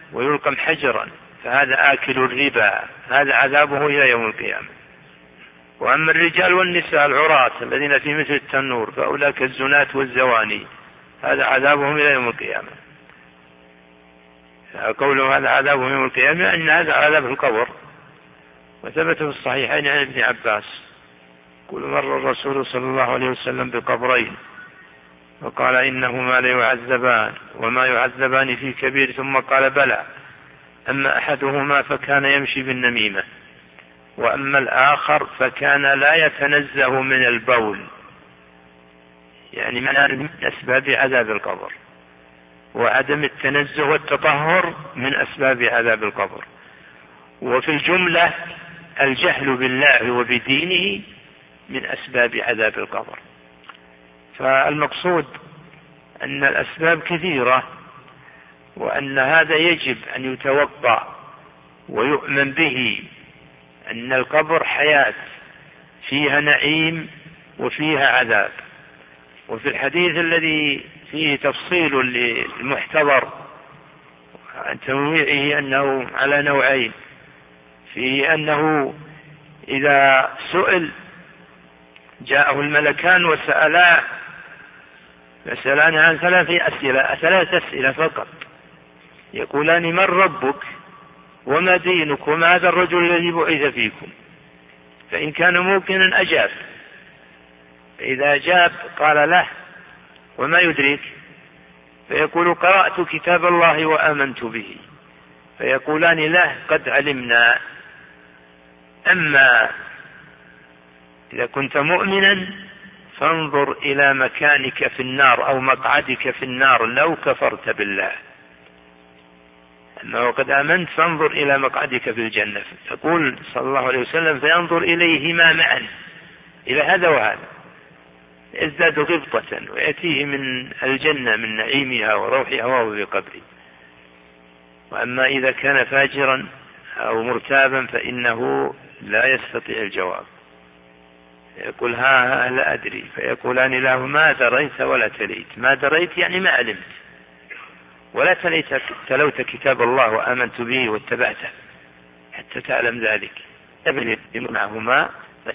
ويلقم حجرا فهذا آكل الربا، هذا عذابه إلى يوم القيامة. وأما الرجال والنساء العراة الذين في مثل التنور فأولئك الزنات والزواني، هذا عذابهم إلى يوم القيامة. قوله هذا عذابهم يوم القيامة أن هذا عذاب القبر. وثبت في الصحيحين عن ابن عباس يقول مر الرسول صلى الله عليه وسلم بقبرين وقال إنهما ليعذبان وما يعذبان في كبير، ثم قال بلى، أما أحدهما فكان يمشي بالنميمة، وأما الآخر فكان لا يتنزه من البول، يعني من أسباب عذاب القبر، وعدم التنزه والتطهر من أسباب عذاب القبر. وفي الجملة الجهل بالله وبدينه من أسباب عذاب القبر. فالمقصود أن الأسباب كثيرة، وأن هذا يجب أن يتوقع ويؤمن به، أن القبر حياة فيها نعيم وفيها عذاب. وفي الحديث الذي فيه تفصيل للمحتضر عن تنويعه أنه على نوعين، فيه أنه إذا سئل جاءه الملكان وسألاه عن ثلاث أسئلة فقط، يقولان من ربك وما دينك وما هذا الرجل الذي بعث فيكم؟ فإن كان موقنا أجاب، فإذا أجاب قال له وما يدريك؟ فيقول قرأت كتاب الله وآمنت به، فيقولان له قد علمنا. أما إذا كنت مؤمنا فانظر إلى مكانك في النار أو مقعدك في النار لو كفرت بالله، أما وقد آمنت فانظر إلى مقعدك في الجنة. يقول صلى الله عليه وسلم فينظر إليهما معا، إلى هذا وهذا، يزداد غبطة ويأتيه من الجنة من نعيمها وروحها وهو في قبره. وأما إذا كان فاجرا أو مرتابا فإنه لا يستطيع الجواب، يقول ها لا أدري، فيقولان له ما دريت ولا تليت. ما دريت يعني ما علمت، ولا تلوت كتاب الله وآمنت به واتبعته حتى تعلم ذلك. تبني معهما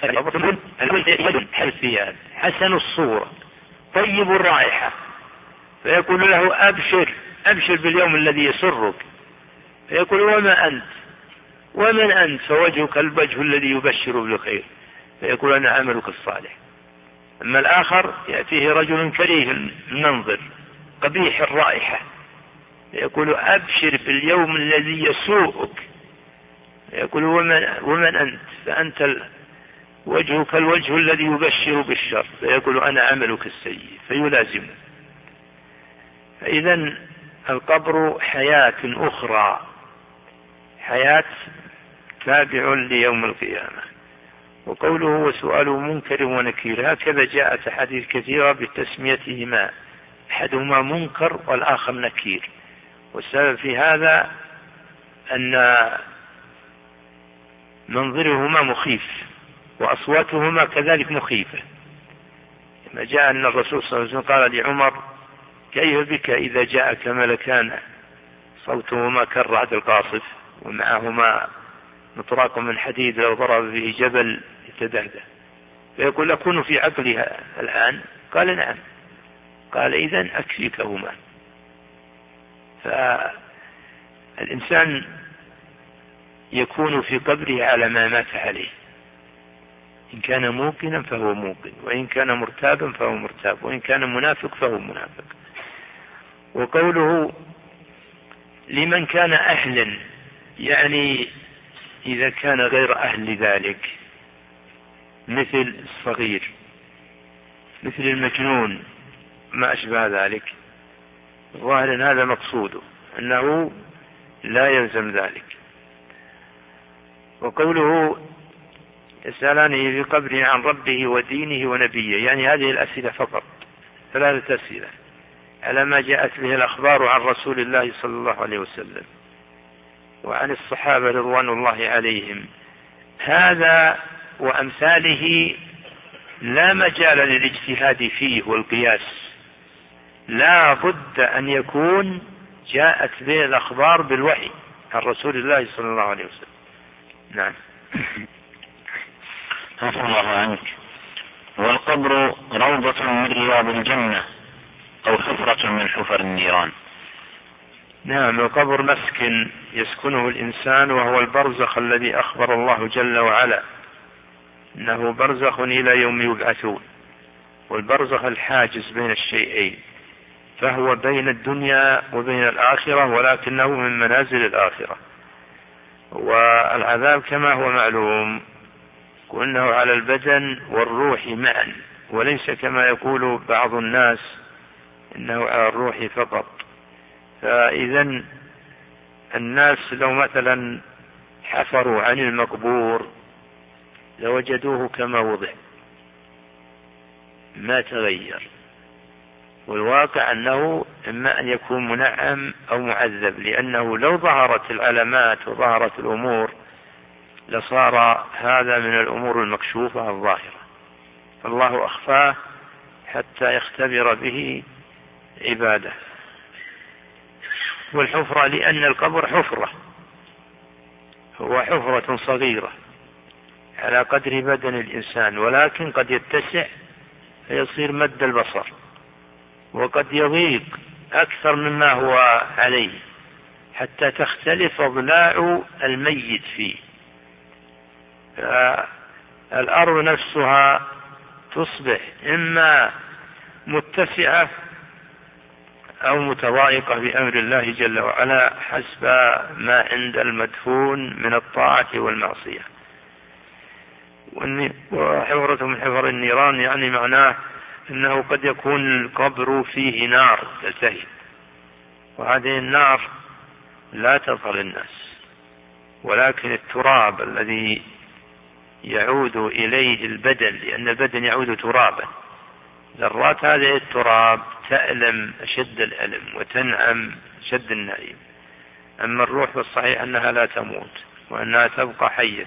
حسيان حسن الصورة طيب الرائحة، فيقول له أبشر باليوم الذي يسرك. فيقول وما أنت؟ ومن أنت؟ فوجهك الوجه الذي يبشر بالخير، فيقول أنا عملك الصالح. أما الآخر يأتيه رجل كريه المنظر قبيح الرائحة، يقول أبشر باليوم الذي يسوءك. يقول ومن أنت؟ فأنت وجهك الوجه الذي يبشر بالشر، فيقول أنا عملك السيء، فيلازمه. فإذا القبر حياة أخرى، حياة تابع ليوم القيامة. وقوله وسؤال منكر ونكير، هكذا جاءت أحاديث كثيرة بتسميتهما، أحدهما منكر والآخر نكير. والسبب في هذا أن منظرهما مخيف وأصواتهما كذلك مخيفة. كما جاء أن الرسول صلى الله عليه وسلم قال لعمر كيف بك إذا جاءك ملكان صوتهما كالرعد القاصف ومعهما مطراق من حديد لو ضرب به جبل يتدهده، فيقول أكون في عقلها الآن؟ قال نعم. قال إذن أكفيكهما. فالإنسان يكون في قبره على ما مات عليه، إن كان موقنا فهو موقن، وإن كان مرتابا فهو مرتاب، وإن كان منافق فهو منافق. وقوله لمن كان أهلا، يعني إذا كان غير أهل ذلك، مثل الصغير مثل المجنون ما أشبه ذلك، ظاهرا هذا مقصوده أنه لا يلزم ذلك. وقوله يسألانه في قبره عن ربه ودينه ونبيه، يعني هذه الأسئلة فقط، 3 أسئلة على ما جاءت به الأخبار عن رسول الله صلى الله عليه وسلم وعن الصحابة رضوان الله عليهم. هذا وأمثاله لا مجال للاجتهاد فيه والقياس، لا بد أن يكون جاءت به الأخبار بالوحي عن رسول الله صلى الله عليه وسلم. نعم. عفى الله عنك. والقبر روضة من رياض الجنة أو حفرة من حفر النيران؟ نعم، القبر مسكن يسكنه الإنسان، وهو البرزخ الذي أخبر الله جل وعلا إنه برزخ إلى يوم يبعثون، والبرزخ الحاجز بين الشيئين، فهو بين الدنيا وبين الآخرة، ولكنه من منازل الآخرة. والعذاب كما هو معلوم وأنه على البدن والروح معا، وليس كما يقول بعض الناس إنه على الروح فقط. فإذا الناس لو مثلا حفروا عن المقبور لوجدوه كما وضع، ما تغير. والواقع أنه إما أن يكون منعم أو معذب، لأنه لو ظهرت العلامات وظهرت الأمور لصار هذا من الأمور المكشوفة الظاهرة، فالله أخفاه حتى يختبر به عباده. والحفرة لأن القبر حفرة، هو حفرة صغيرة على قدر بدن الإنسان، ولكن قد يتسع فيصير مد البصر، وقد يضيق أكثر مما هو عليه حتى تختلف أضلاع الميت فيه. الأرض نفسها تصبح إما متسعة أو متضايقة بأمر الله جل وعلا حسب ما عند المدفون من الطاعة والمعصية. وحفرة من حفر النيران يعني معناه أنه قد يكون القبر فيه نار تلتهب، وهذه النار لا تظهر الناس، ولكن التراب الذي يعود إليه البدن، لأن البدن يعود ترابا، ذرات هذه التراب تألم أشد الألم وتنعم أشد النعيم. أما الروح فالصحيح أنها لا تموت وأنها تبقى حية.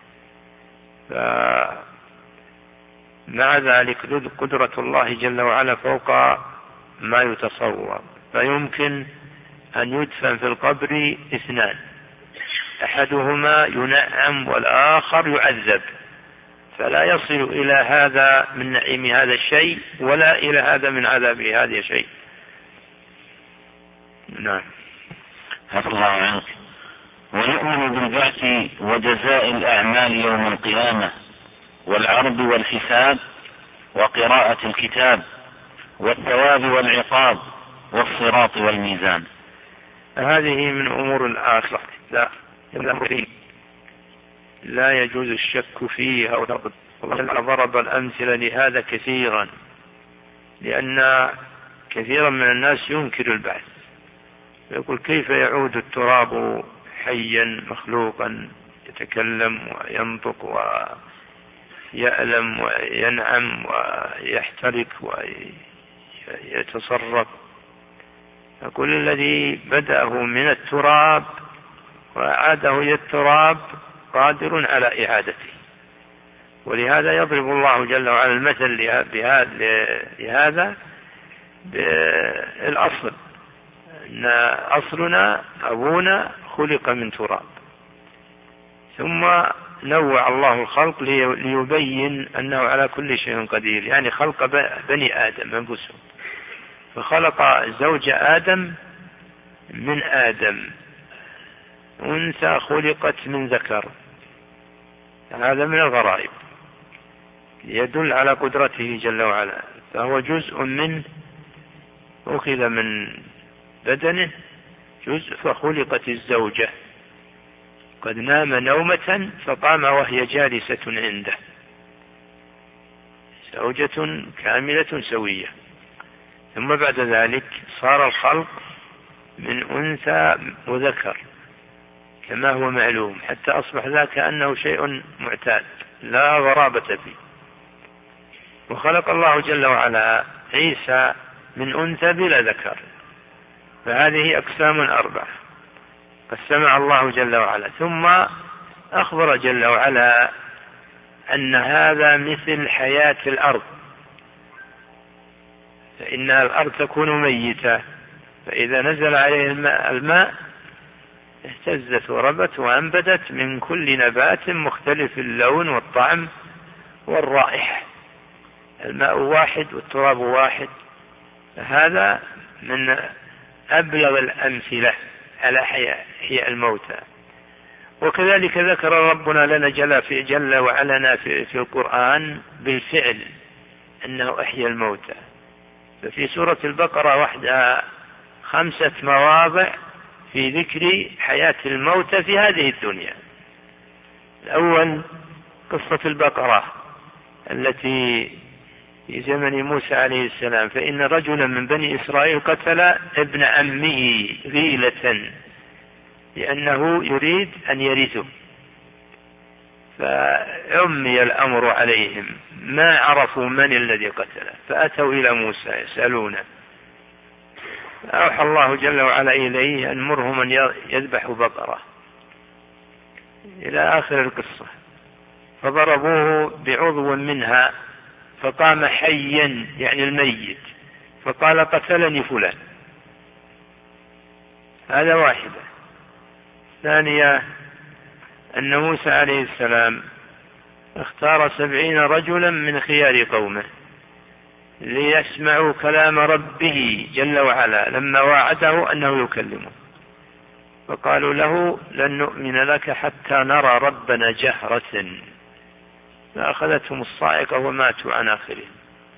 مع ذلك قدرة الله جل وعلا فوق ما يتصور، فيمكن أن يدفن في القبر اثنان، أحدهما ينعم والآخر يعذب، فلا يصل إلى هذا من نعيم هذا الشيء ولا إلى هذا من عذاب هذا الشيء. نعم. عفى الله عنك. ونؤمن بالبعث وجزاء الأعمال يوم القيامة والعرض والحساب وقراءة الكتاب والثواب والعقاب والصراط والميزان. هذه من أمور الآخرة لا يجوز الشك فيها. والله ضرب الأمثلة لهذا كثيرا، لأن كثيرا من الناس ينكر البعث، يقول كيف يعود التراب حيا مخلوقا يتكلم وينطق ويألم وينعم ويحترق ويتصرف. يقول الذي بدأه من التراب وأعاده إلى التراب قادر على إعادته. ولهذا يضرب الله جل وعلا المثل لهذا بالأصل، أن أصلنا أبونا خلق من تراب، ثم نوع الله الخلق ليبين أنه على كل شيء قدير، يعني خلق بني آدم أنفسهم، فخلق زوج آدم من آدم، أنثى خلقت من ذكر. هذا من الغرائب يدل على قدرته جل وعلا، فهو جزء منه أخذ من بدنه جزء، فخلقت الزوجة قد نام نومة فقام وهي جالسة عنده، زوجة كاملة سوية. ثم بعد ذلك صار الخلق من أنثى وذكر كما هو معلوم، حتى أصبح ذا كأنه شيء معتاد لا غرابة فيه. وخلق الله جل وعلا عيسى من أنثى بلا ذكر، فهذه أقسام أربعة قسمها الله جل وعلا، ثم أخبر جل وعلا أن هذا مثل حياة الأرض، فإن الأرض تكون ميتة فإذا نزل عليه الماء اهتزت وربت وأنبتت من كل نبات مختلف اللون والطعم والرائحة. الماء واحد والتراب واحد. هذا من أبلغ الأمثلة على إحياء الموتى. وكذلك ذكر ربنا لنا جل وعلا في القرآن بالفعل أنه أحيا الموتى. ففي سورة البقرة وحدها 5 مواضع في ذكر حياة الموتى في هذه الدنيا. الأول قصة البقرة التي في زمن موسى عليه السلام، فإن رجلا من بني إسرائيل قتل ابن عمه غيلة لأنه يريد أن يرثه، فعمي الأمر عليهم ما عرفوا من الذي قتله، فأتوا إلى موسى يسألونه، أوحى الله جل وعلا إليه أن مرهم أن يذبحوا بقرة إلى آخر القصة. فضربوه بعضو منها فقام حيا يعني الميت، فقال قتلني فلان. هذا واحدة. ثانية أن موسى عليه السلام اختار 70 رجلا من خيار قومه ليسمعوا كلام ربه جل وعلا لما وعده أنه يكلمه، فقالوا له لن نؤمن لك حتى نرى ربنا جهرة، فأخذتهم الصاعقة وماتوا عن آخرهم.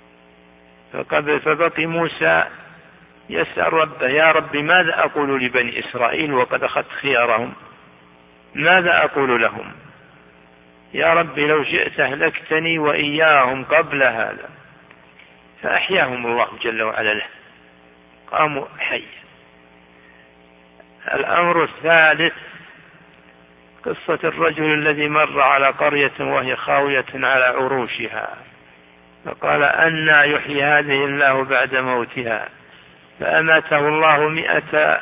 فبقي موسى يسأل ربه يا رب ماذا أقول لبني إسرائيل وقد أخذت خيارهم، ماذا أقول لهم؟ يا رب لو شئت أهلكتني وإياهم قبل هذا. فأحياهم الله جل وعلا له، قاموا حيا. الأمر الثالث قصة الرجل الذي مر على قرية وهي خاوية على عروشها، فقال أنى يحيي هذه الله بعد موتها، فأماته الله 100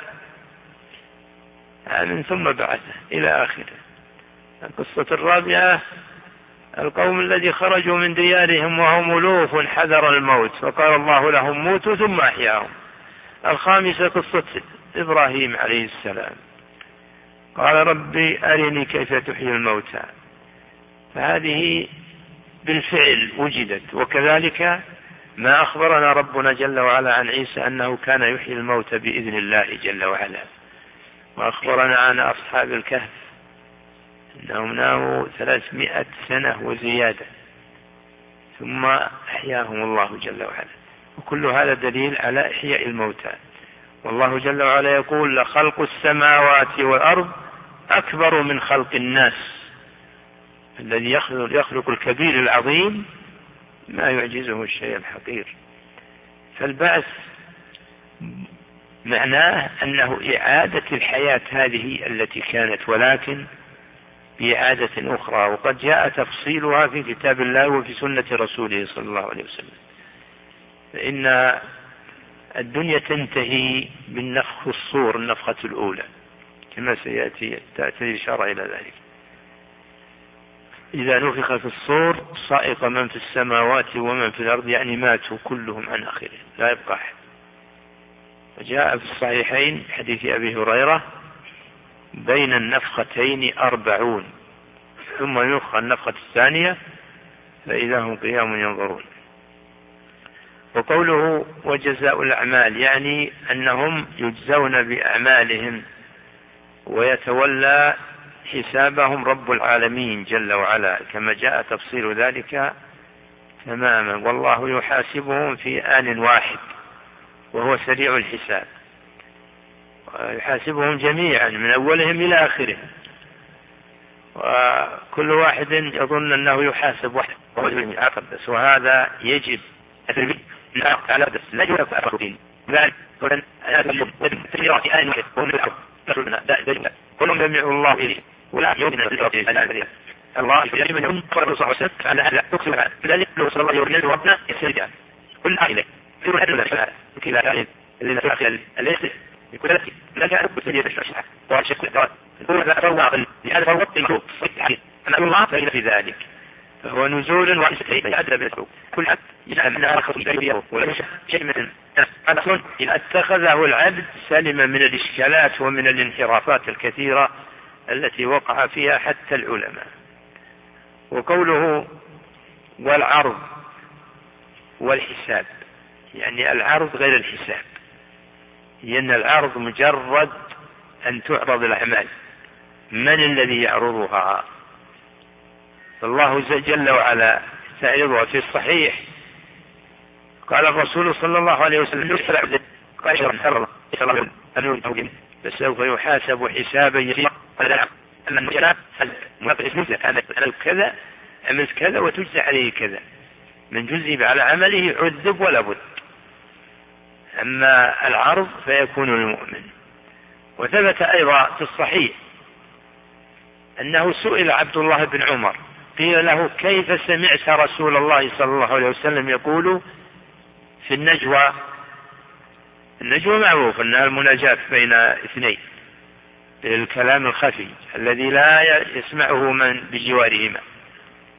عام ثم بعثه إلى آخره. القصة الرابعة القوم الذي خرجوا من ديارهم وهم ألوف حذر الموت، فقال الله لهم موتوا ثم أحياهم. الخامسة قصة إبراهيم عليه السلام، قال ربي أرني كيف تحيي الموتى، فهذه بالفعل وجدت. وكذلك ما أخبرنا ربنا جل وعلا عن عيسى أنه كان يحيي الموتى بإذن الله جل وعلا، وأخبرنا عن أصحاب الكهف أنهم ناموا 300 سنة وزيادة ثم أحياهم الله جل وعلا. وكل هذا دليل على إحياء الموتى. والله جل وعلا يقول لخلق السماوات والأرض أكبر من خلق الناس، الذي يخلق الكبير العظيم ما يعجزه الشيء الحقير. فالبعث معناه أنه إعادة الحياة هذه التي كانت، ولكن بإعادة أخرى، وقد جاء تفصيلها في كتاب الله وفي سنة رسوله صلى الله عليه وسلم. فإن الدنيا تنتهي بالنفخ الصور، النفخة الأولى، كما سيأتي الإشارة إلى ذلك. إذا نفخ في الصور صائق من في السماوات ومن في الأرض، يعني ماتوا كلهم عن آخره لا يبقى أحد. وجاء في الصحيحين حديث أبي هريرة بين النفختين 40 ثم ينفخ النفخة الثانية فإذا هم قيام ينظرون. وقوله وجزاء الأعمال يعني أنهم يجزون بأعمالهم ويتولى حسابهم رب العالمين جل وعلا، كما جاء تفصيل ذلك تماما. والله يحاسبهم في آن واحد وهو سريع الحساب، ويحاسبهم جميعا من أولهم إلى آخرهم، وكل واحد يظن أنه يحاسب وحده وهو العقب بس. وهذا يجب على بس لا يجب أفرقين ذلك ولن تجرى في آن واحد وهم العقب كلهم جميع الله إليه ولا يمكن الله يجب أن يكون قرر صلى الله عليه وسلم على هذا تقسم على ذلك لو صلى الله عليه وسلم ربنا يسرد كل آخره في كل هذا الشهر كلا كائن الذين تأخذ الليل يكون لك لا كان بسيط الشرح وشكل الدوات هو لا فواق لهذا فوق المخلوق صحيح أن الله فإن في ذلك فهو نزول وإستعداد كل عبد يجعل من آخر إليه ولا شيء من أصل إن اتخذه العبد سلم من الإشكالات ومن الانحرافات الكثيرة التي وقع فيها حتى العلماء. وقوله والعرض والحساب، يعني العرض غير الحساب، لأن العرض مجرد أن تعرض الأعمال، من الذي يعرضها؟ الله جل وعلا تعرضها. في الصحيح قال الرسول صلى الله عليه وسلم فسوف يحاسب حسابا يسيرا كذا عملت كذا وتجزى عليه كذا، من جزئ على عمله عذب ولا بد. أما العرض فيكون للمؤمن. وثبت أيضا في الصحيح أنه سئل عبد الله بن عمر قيل له كيف سمعت رسول الله صلى الله عليه وسلم يقول في النجوى؟ النجوى معروف أنها المناجاة بين اثنين، الكلام الخفي الذي لا يسمعه من بجوارهما.